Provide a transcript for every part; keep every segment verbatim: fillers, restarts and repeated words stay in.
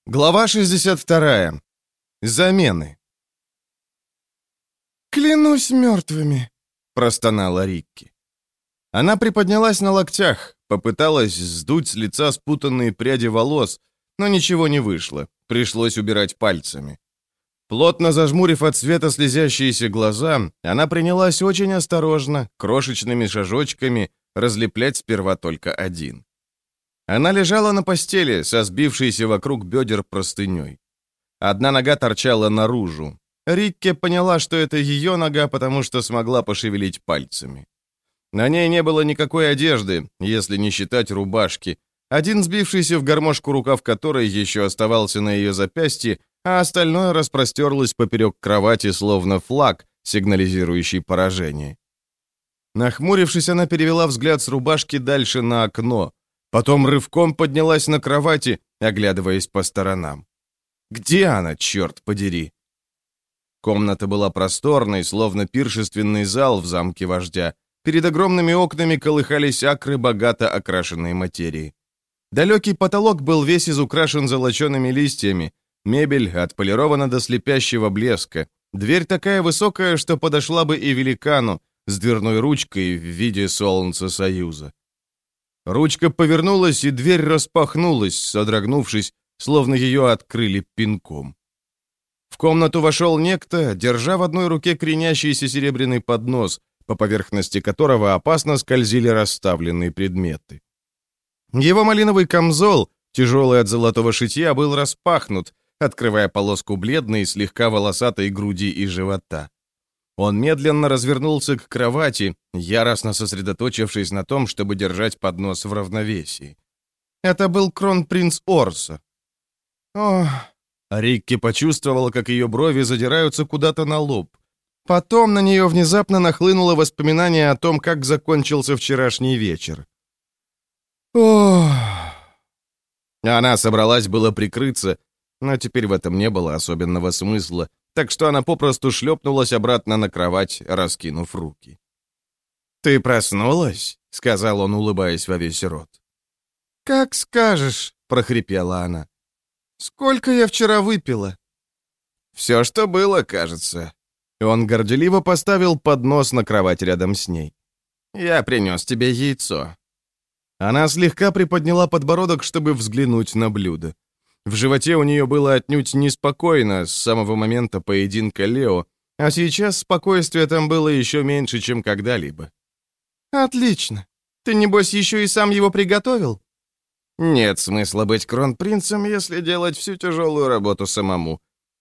Глава шестьдесят вторая. Замены. «Клянусь мертвыми», — простонала Рикки. Она приподнялась на локтях, попыталась сдуть с лица спутанные пряди волос, но ничего не вышло, пришлось убирать пальцами. Плотно зажмурив от света слезящиеся глаза, она принялась очень осторожно, крошечными шажочками, разлеплять сперва только один. Она лежала на постели, со сбившейся вокруг бедер простыней. Одна нога торчала наружу. Рикки поняла, что это ее нога, потому что смогла пошевелить пальцами. На ней не было никакой одежды, если не считать рубашки. Один сбившийся в гармошку рукав которой еще оставался на ее запястье, а остальное распростерлось поперек кровати, словно флаг, сигнализирующий поражение. Нахмурившись, она перевела взгляд с рубашки дальше на окно. Потом рывком поднялась на кровати, оглядываясь по сторонам. Где она, черт подери? Комната была просторной, словно пиршественный зал в замке вождя. Перед огромными окнами колыхались акры богато окрашенной материи. Далекий потолок был весь изукрашен золочеными листьями, мебель отполирована до слепящего блеска, дверь такая высокая, что подошла бы и великану с дверной ручкой в виде солнца Союза. Ручка повернулась, и дверь распахнулась, содрогнувшись, словно ее открыли пинком. В комнату вошел некто, держа в одной руке кренящийся серебряный поднос, по поверхности которого опасно скользили расставленные предметы. Его малиновый камзол, тяжелый от золотого шитья, был распахнут, открывая полоску бледной, слегка волосатой груди и живота. Он медленно развернулся к кровати, яростно сосредоточившись на том, чтобы держать поднос в равновесии. Это был кронпринц Орса. Ох! Рикки почувствовала, как ее брови задираются куда-то на лоб. Потом на нее внезапно нахлынуло воспоминание о том, как закончился вчерашний вечер. Ох! Она собралась было прикрыться, но теперь в этом не было особенного смысла, так что она попросту шлепнулась обратно на кровать, раскинув руки. «Ты проснулась?» — сказал он, улыбаясь во весь рот. «Как скажешь», — прохрипела она. «Сколько я вчера выпила?» «Все, что было, кажется». Он горделиво поставил поднос на кровать рядом с ней. «Я принес тебе яйцо». Она слегка приподняла подбородок, чтобы взглянуть на блюдо. В животе у нее было отнюдь неспокойно с самого момента поединка Лео, а сейчас спокойствия там было еще меньше, чем когда-либо. «Отлично. Ты, небось, еще и сам его приготовил?» «Нет смысла быть кронпринцем, если делать всю тяжелую работу самому.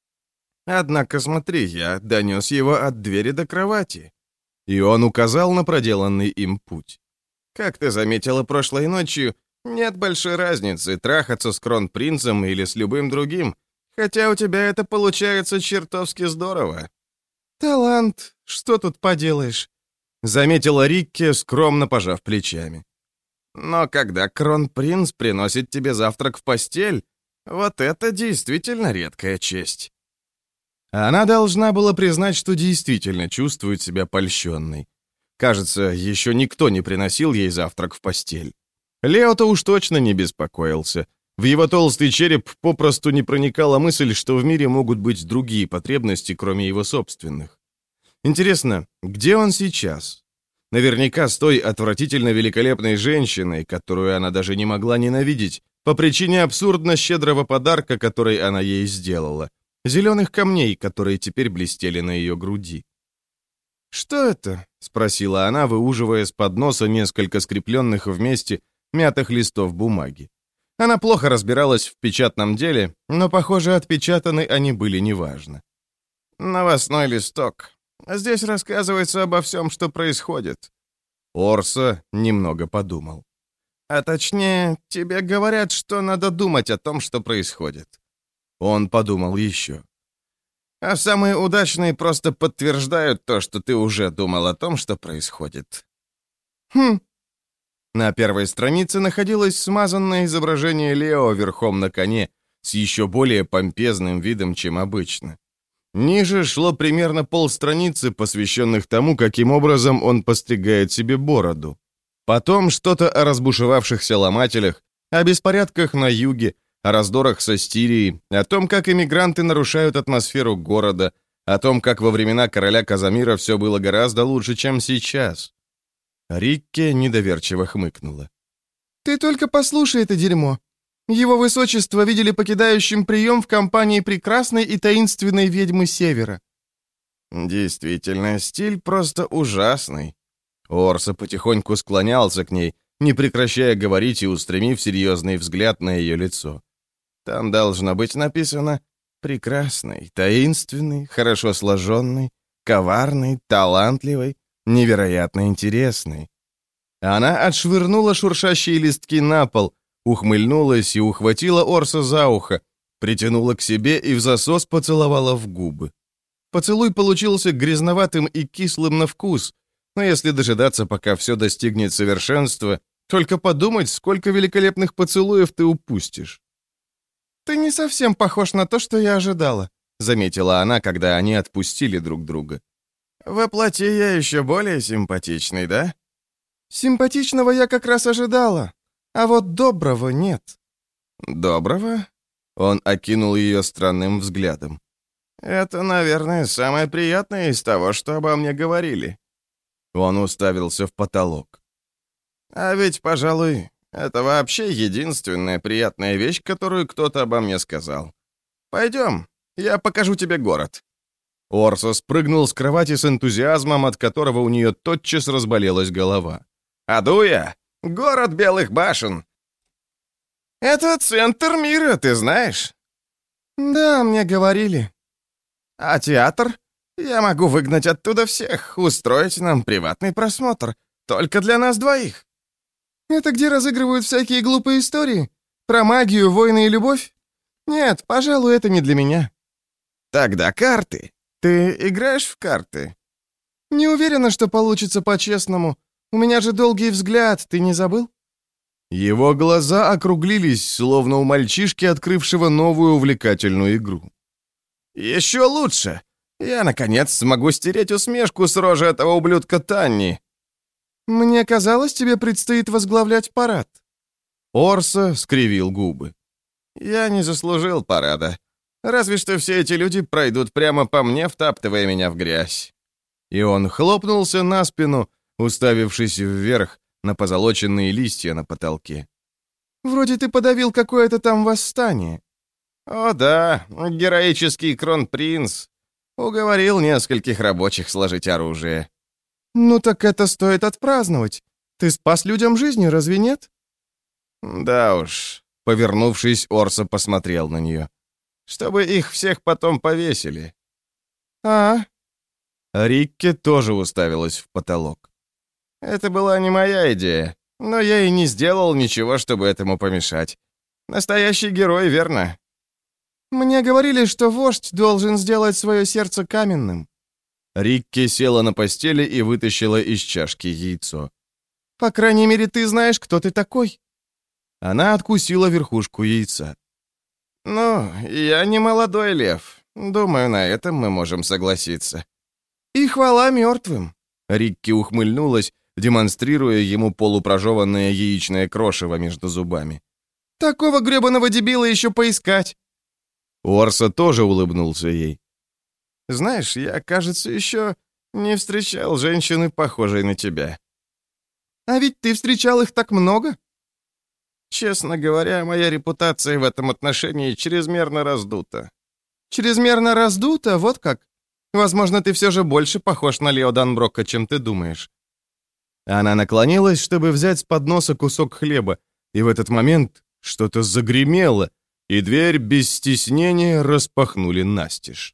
Однако, смотри, я донес его от двери до кровати». И он указал на проделанный им путь. «Как ты заметила прошлой ночью, нет большой разницы, трахаться с кронпринцем или с любым другим, хотя у тебя это получается чертовски здорово». «Талант, что тут поделаешь?» — заметила Рикки, скромно пожав плечами. «Но когда кронпринц приносит тебе завтрак в постель, вот это действительно редкая честь». Она должна была признать, что действительно чувствует себя польщенной. Кажется, еще никто не приносил ей завтрак в постель. Лео-то уж точно не беспокоился. В его толстый череп попросту не проникала мысль, что в мире могут быть другие потребности, кроме его собственных. Интересно, где он сейчас? Наверняка с той отвратительно великолепной женщиной, которую она даже не могла ненавидеть, по причине абсурдно щедрого подарка, который она ей сделала. Зеленых камней, которые теперь блестели на ее груди. «Что это?» — спросила она, выуживая с подноса несколько скрепленных вместе мятых листов бумаги. Она плохо разбиралась в печатном деле, но, похоже, отпечатаны они были неважно. «Новостной листок. Здесь рассказывается обо всем, что происходит». Орса немного подумал. «А точнее, тебе говорят, что надо думать о том, что происходит». Он подумал еще. «А самые удачные просто подтверждают то, что ты уже думал о том, что происходит». «Хм». На первой странице находилось смазанное изображение Лео верхом на коне с еще более помпезным видом, чем обычно. Ниже шло примерно полстраницы, посвященных тому, каким образом он постригает себе бороду. Потом что-то о разбушевавшихся ломателях, о беспорядках на юге, о раздорах со Стирией, о том, как эмигранты нарушают атмосферу города, о том, как во времена короля Казамира все было гораздо лучше, чем сейчас. Рикке недоверчиво хмыкнула. «Ты только послушай это дерьмо. Его высочество видели покидающим прием в компании прекрасной и таинственной ведьмы Севера». Действительно, стиль просто ужасный. Орса потихоньку склонялся к ней, не прекращая говорить и устремив серьезный взгляд на ее лицо. Там должно быть написано «прекрасный, таинственный, хорошо сложенный, коварный, талантливый, невероятно интересный». Она отшвырнула шуршащие листки на пол, ухмыльнулась и ухватила Орса за ухо, притянула к себе и в засос поцеловала в губы. Поцелуй получился грязноватым и кислым на вкус, но если дожидаться, пока все достигнет совершенства, только подумать, сколько великолепных поцелуев ты упустишь. «Ты не совсем похож на то, что я ожидала», — заметила она, когда они отпустили друг друга. «Во плоти я еще более симпатичный, да?» «Симпатичного я как раз ожидала, а вот доброго нет». «Доброго?» Он окинул ее странным взглядом. «Это, наверное, самое приятное из того, что обо мне говорили». Он уставился в потолок. «А ведь, пожалуй, это вообще единственная приятная вещь, которую кто-то обо мне сказал. Пойдем, я покажу тебе город». Орсо спрыгнул с кровати с энтузиазмом, от которого у нее тотчас разболелась голова. «Адуя! Город Белых Башен! Это центр мира, ты знаешь?» «Да, мне говорили». «А театр? Я могу выгнать оттуда всех, устроить нам приватный просмотр. Только для нас двоих». «Это где разыгрывают всякие глупые истории? Про магию, войны и любовь? Нет, пожалуй, это не для меня». «Тогда карты. Ты играешь в карты?» «Не уверена, что получится по-честному. У меня же долгий взгляд, ты не забыл?» Его глаза округлились, словно у мальчишки, открывшего новую увлекательную игру. «Еще лучше! Я, наконец, смогу стереть усмешку с рожи этого ублюдка Танни!» «Мне казалось, тебе предстоит возглавлять парад». Орса скривил губы. «Я не заслужил парада. Разве что все эти люди пройдут прямо по мне, втаптывая меня в грязь». И он хлопнулся на спину, уставившись вверх на позолоченные листья на потолке. «Вроде ты подавил какое-то там восстание». «О да, героический кронпринц. Уговорил нескольких рабочих сложить оружие». «Ну так это стоит отпраздновать. Ты спас людям жизни, разве нет?» «Да уж», — повернувшись, Орса посмотрел на нее. «Чтобы их всех потом повесили». «А?» Рикке тоже уставилась в потолок. «Это была не моя идея, но я и не сделал ничего, чтобы этому помешать. Настоящий герой, верно?» «Мне говорили, что вождь должен сделать свое сердце каменным». Рикки села на постели и вытащила из чашки яйцо. «По крайней мере, ты знаешь, кто ты такой». Она откусила верхушку яйца. «Ну, я не молодой лев. Думаю, на этом мы можем согласиться». «И хвала мертвым». Рикки ухмыльнулась, демонстрируя ему полупрожеванное яичное крошево между зубами. «Такого гребаного дебила еще поискать». Орса тоже улыбнулся ей. «Знаешь, я, кажется, еще не встречал женщины, похожей на тебя». «А ведь ты встречал их так много?» «Честно говоря, моя репутация в этом отношении чрезмерно раздута». «Чрезмерно раздута? Вот как? Возможно, ты все же больше похож на Лео Данброка, чем ты думаешь». Она наклонилась, чтобы взять с подноса кусок хлеба, и в этот момент что-то загремело, и дверь без стеснения распахнули настежь.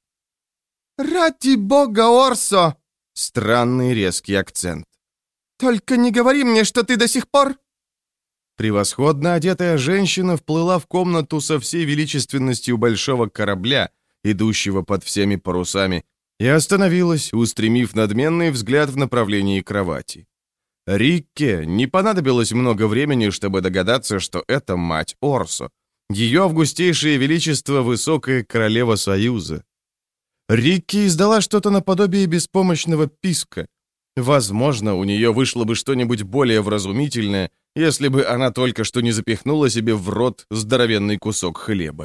«Ради бога, Орсо!» Странный резкий акцент. «Только не говори мне, что ты до сих пор...» Превосходно одетая женщина вплыла в комнату со всей величественностью большого корабля, идущего под всеми парусами, и остановилась, устремив надменный взгляд в направлении кровати. Рикке не понадобилось много времени, чтобы догадаться, что это мать Орсо, ее августейшее величество высокая королева Союза. Рикки издала что-то наподобие беспомощного писка. Возможно, у нее вышло бы что-нибудь более вразумительное, если бы она только что не запихнула себе в рот здоровенный кусок хлеба.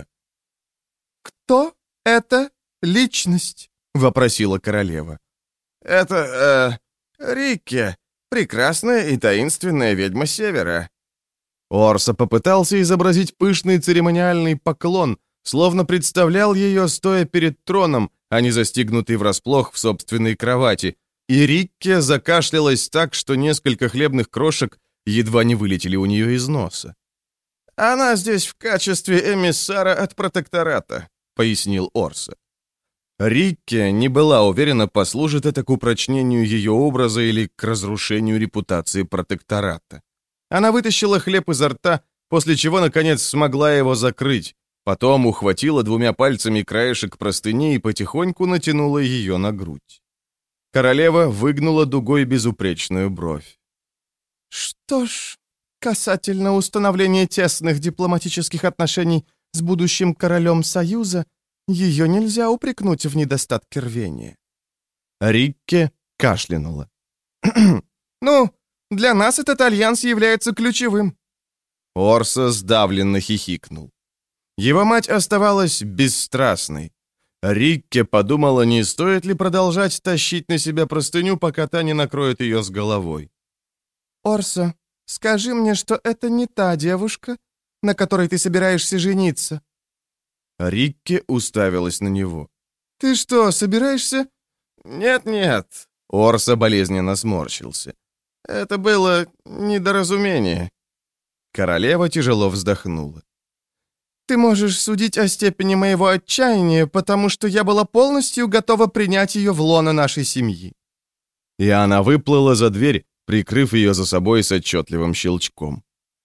«Кто это личность?» — вопросила королева. «Это, э, Рикки, прекрасная и таинственная ведьма Севера». Орса попытался изобразить пышный церемониальный поклон, словно представлял ее, стоя перед троном, а не застигнутый врасплох в собственной кровати, и Рикки закашлялась так, что несколько хлебных крошек едва не вылетели у нее из носа. «Она здесь в качестве эмиссара от протектората», — пояснил Орса. Рикки не была уверена, послужит это к упрочнению ее образа или к разрушению репутации протектората. Она вытащила хлеб изо рта, после чего, наконец, смогла его закрыть, потом ухватила двумя пальцами краешек простыни и потихоньку натянула ее на грудь. Королева выгнула дугой безупречную бровь. «Что ж, касательно установления тесных дипломатических отношений с будущим королем Союза, ее нельзя упрекнуть в недостатке рвения». Рикки кашлянула. «Ну, для нас этот альянс является ключевым». Орса сдавленно хихикнул. Его мать оставалась бесстрастной. Рикки подумала, не стоит ли продолжать тащить на себя простыню, пока та не накроет ее с головой. «Орса, скажи мне, что это не та девушка, на которой ты собираешься жениться». Рикки уставилась на него. «Ты что, собираешься?» «Нет-нет», — Орса болезненно сморщился. «Это было недоразумение». Королева тяжело вздохнула. «Ты можешь судить о степени моего отчаяния, потому что я была полностью готова принять ее в лоно нашей семьи». И она выплыла за дверь, прикрыв ее за собой с отчетливым щелчком.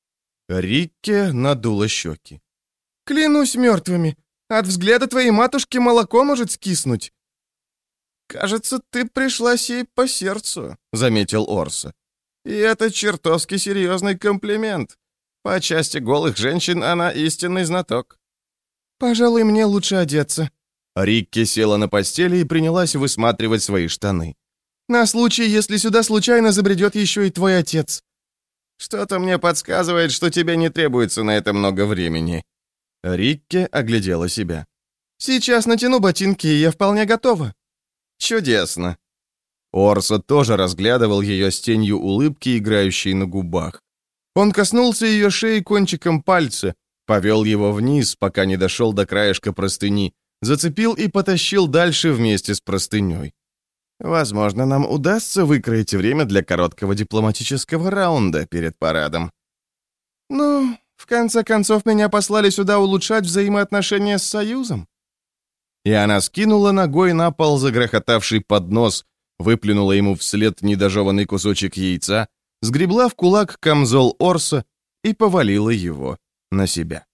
Рикки надула щеки. «Клянусь мертвыми, от взгляда твоей матушки молоко может скиснуть». «Кажется, ты пришлась ей по сердцу», — заметил Орса. «И это чертовски серьезный комплимент. По части голых женщин она истинный знаток». «Пожалуй, мне лучше одеться». Рикки села на постели и принялась высматривать свои штаны. «На случай, если сюда случайно забредет еще и твой отец». «Что-то мне подсказывает, что тебе не требуется на это много времени». Рикки оглядела себя. «Сейчас натяну ботинки, и я вполне готова». «Чудесно». Орса тоже разглядывал ее с тенью улыбки, играющей на губах. Он коснулся ее шеи кончиком пальца, повел его вниз, пока не дошел до краешка простыни, зацепил и потащил дальше вместе с простыней. «Возможно, нам удастся выкроить время для короткого дипломатического раунда перед парадом». «Ну, в конце концов, меня послали сюда улучшать взаимоотношения с Союзом». И она скинула ногой на пол загрохотавший поднос, выплюнула ему вслед недожеванный кусочек яйца, сгребла в кулак камзол Орса и повалила его на себя.